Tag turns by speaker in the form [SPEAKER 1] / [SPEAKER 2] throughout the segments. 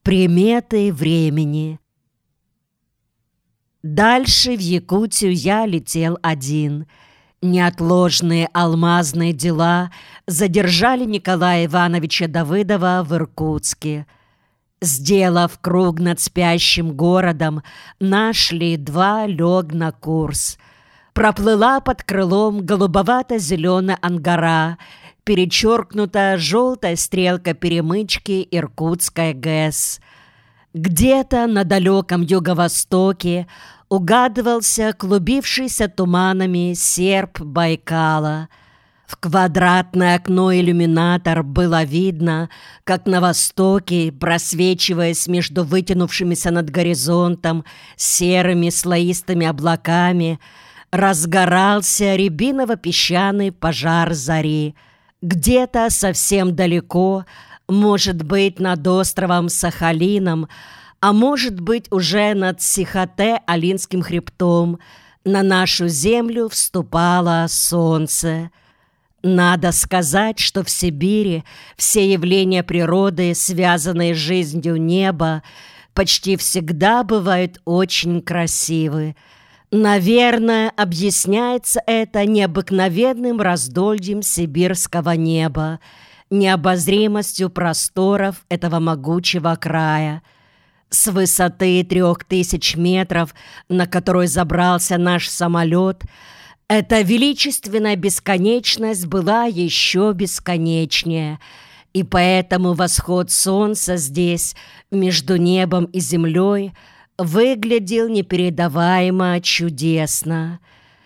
[SPEAKER 1] Приметы времени. Дальше в Якутию я летел один. Неотложные алмазные дела задержали Николая Ивановича Давыдова в Иркутске. Сделав круг над спящим городом, наш Ли-2 лег на курс. Проплыла под крылом голубовато-зеленая ангара, перечеркнута желтой стрелкой перемычки Иркутская ГЭС. Где-то на далеком юго-востоке угадывался клубившийся туманами серп Байкала. В квадратное окно иллюминатор было видно, как на востоке, просвечиваясь между вытянувшимися над горизонтом серыми слоистыми облаками, разгорался рябиново-песчаный пожар зари. Где-то совсем далеко, может быть, над островом Сахалином, а может быть, уже над Сихотэ-Алинским хребтом, на нашу землю вступало солнце. Надо сказать, что в Сибири все явления природы, связанные с жизнью неба, почти всегда бывают очень красивы. Наверное, объясняется это необыкновенным раздольем сибирского неба, необозримостью просторов этого могучего края. С высоты 3000 метров, на которую забрался наш самолет, эта величественная бесконечность была еще бесконечнее, и поэтому восход солнца здесь, между небом и землей, выглядел непередаваемо чудесно.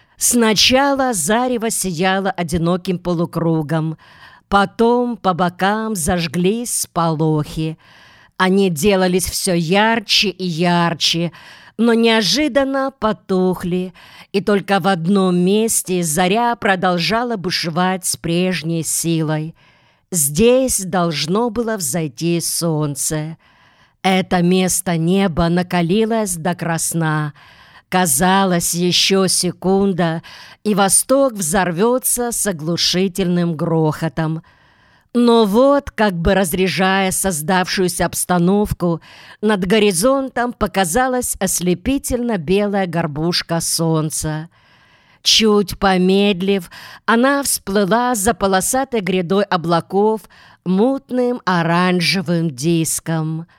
[SPEAKER 1] Сначала зарево сияло одиноким полукругом, потом по бокам зажглись сполохи. Они делались все ярче и ярче, но неожиданно потухли, и только в одном месте заря продолжала бушевать с прежней силой. Здесь должно было взойти солнце. Это место неба накалилось до красна. Казалось, еще секунда, и восток взорвется с оглушительным грохотом. Но вот, как бы разряжая создавшуюся обстановку, над горизонтом показалась ослепительно белая горбушка солнца. Чуть помедлив, она всплыла за полосатой грядой облаков мутным оранжевым диском.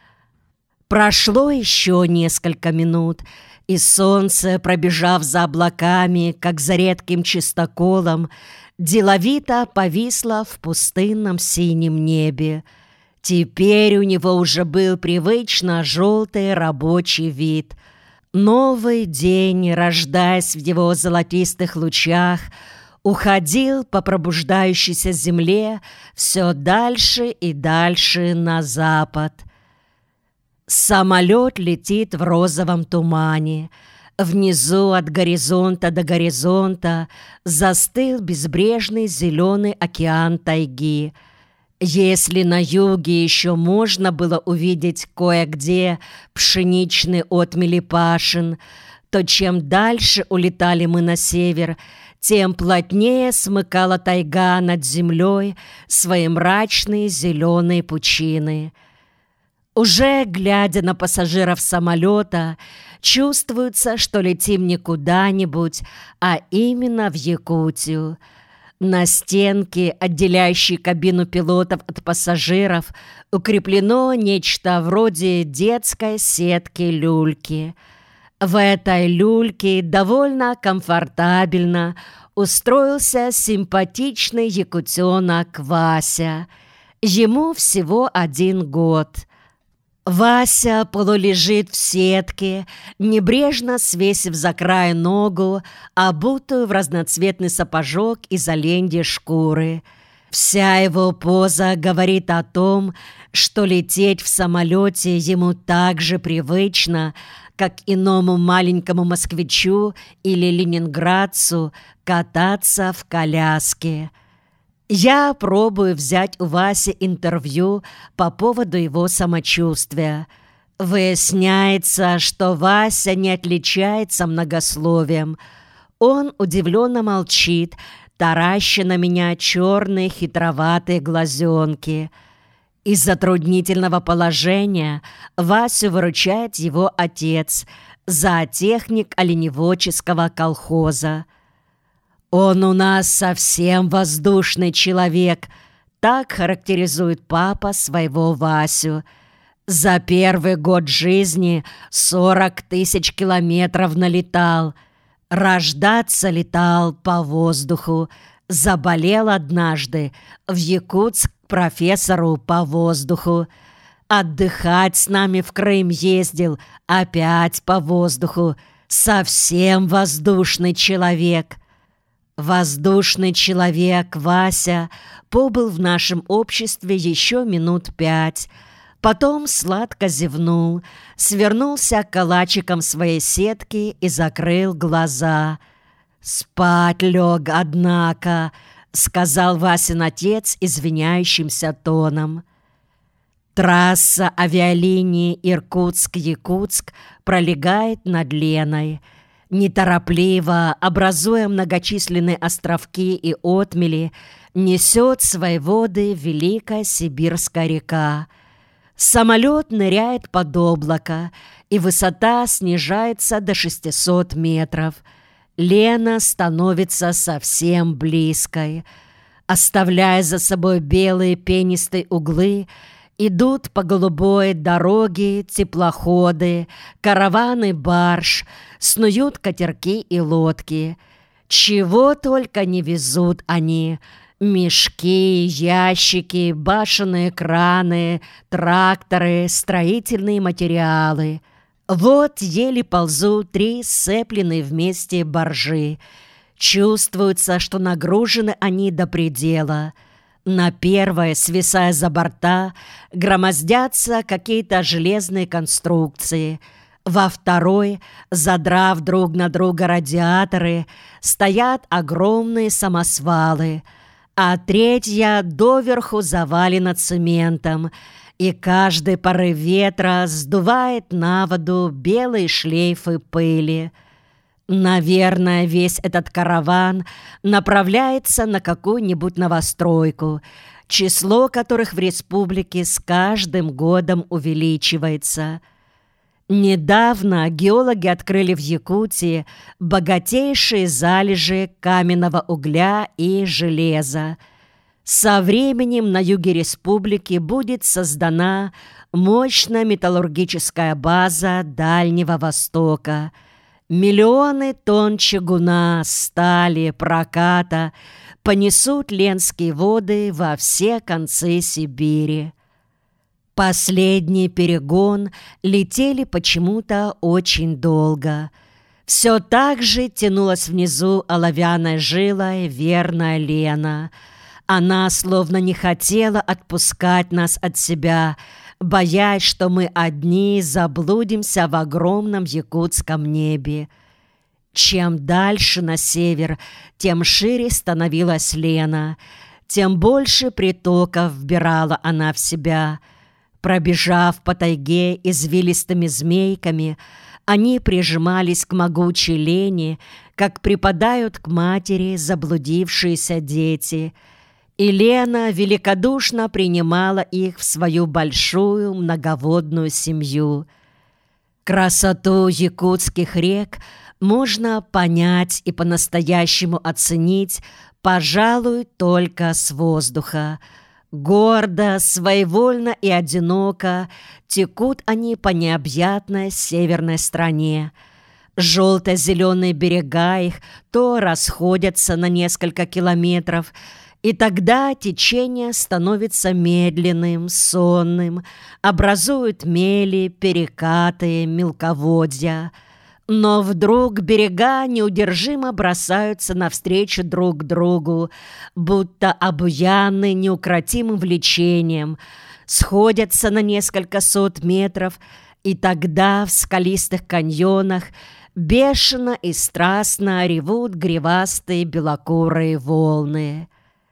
[SPEAKER 1] Прошло еще несколько минут, и солнце, пробежав за облаками, как за редким чистоколом, деловито повисло в пустынном синем небе. Теперь у него уже был привычно желтый рабочий вид. Новый день, рождаясь в его золотистых лучах, уходил по пробуждающейся земле все дальше и дальше на запад. Самолет летит в розовом тумане. Внизу от горизонта до горизонта застыл безбрежный зеленый океан тайги. Если на юге еще можно было увидеть кое-где пшеничные отмели пашин, то чем дальше улетали мы на север, тем плотнее смыкала тайга над землей свои мрачные зеленые пучины. Уже глядя на пассажиров самолета, чувствуется, что летим не куда-нибудь, а именно в Якутию. На стенке, отделяющей кабину пилотов от пассажиров, укреплено нечто вроде детской сетки-люльки. В этой люльке довольно комфортабельно устроился симпатичный якутенок Вася. Ему всего 1 год. Вася полулежит в сетке, небрежно свесив за край ногу, обутую в разноцветный сапожок из оленьей шкуры. Вся его поза говорит о том, что лететь в самолете ему так же привычно, как иному маленькому москвичу или ленинградцу кататься в коляске. Я пробую взять у Васи интервью по поводу его самочувствия. Выясняется, что Вася не отличается многословием. Он удивленно молчит, тараща на меня черные хитроватые глазенки. Из затруднительного положения Васю выручает его отец, зоотехник оленеводческого колхоза. «Он у нас совсем воздушный человек», — так характеризует папа своего Васю. «За первый год жизни 40 тысяч километров налетал. Рождаться летал по воздуху. Заболел однажды, в Якутск к профессору по воздуху. Отдыхать с нами в Крым ездил, опять по воздуху. Совсем воздушный человек». Воздушный человек Вася побыл в нашем обществе еще минут 5. Потом сладко зевнул, свернулся калачиком в своей сетке и закрыл глаза. «Спать лег, однако», — сказал Васин отец извиняющимся тоном. Трасса авиалинии Иркутск-Якутск пролегает над Леной. Неторопливо, образуя многочисленные островки и отмели, несет свои воды Великая Сибирская река. Самолет ныряет под облако, и высота снижается до 600 метров. Лена становится совсем близкой. Оставляя за собой белые пенистые углы, идут по голубой дороге теплоходы, караваны барж, снуют катерки и лодки. Чего только не везут они: мешки, ящики, башенные краны, тракторы, строительные материалы. Вот еле ползут 3 сцепленные вместе баржи. Чувствуется, что нагружены они до предела. На первой, свисая за борта, громоздятся какие-то железные конструкции. Во второй, задрав друг на друга радиаторы, стоят огромные самосвалы, а третья доверху завалена цементом, и каждый порыв ветра сдувает на воду белые шлейфы пыли. Наверное, весь этот караван направляется на какую-нибудь новостройку, число которых в республике с каждым годом увеличивается. Недавно геологи открыли в Якутии богатейшие залежи каменного угля и железа. Со временем на юге республики будет создана мощная металлургическая база Дальнего Востока. Миллионы тонн чугуна, стали, проката понесут ленские воды во все концы Сибири. Последний перегон летели почему-то очень долго. Все так же тянулась внизу оловянной жилой верная Лена. Она словно не хотела отпускать нас от себя, боясь, что мы одни заблудимся в огромном якутском небе. Чем дальше на север, тем шире становилась Лена, тем больше притоков вбирала она в себя. Пробежав по тайге извилистыми змейками, они прижимались к могучей Лене, как припадают к матери заблудившиеся дети, и Лена великодушно принимала их в свою большую многоводную семью. Красоту якутских рек можно понять и по-настоящему оценить, пожалуй, только с воздуха. Гордо, своевольно и одиноко текут они по необъятной северной стране. Желто-зеленые берега их то расходятся на несколько километров, и тогда течение становится медленным, сонным, образуют мели, перекаты, мелководья. Но вдруг берега неудержимо бросаются навстречу друг другу, будто обуянные неукротимым влечением, сходятся на несколько сот метров, и тогда в скалистых каньонах бешено и страстно ревут гривастые белокурые волны.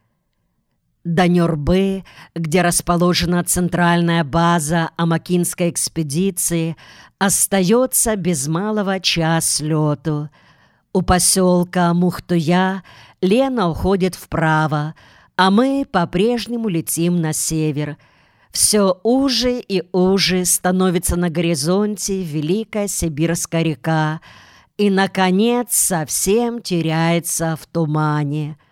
[SPEAKER 1] До Нюрбы, где расположена центральная база Амакинской экспедиции, остается без малого час лету. У поселка Мухтуя Лена уходит вправо, а мы по-прежнему летим на север. Все уже и уже становится на горизонте Великая Сибирская река и, наконец, совсем теряется в тумане.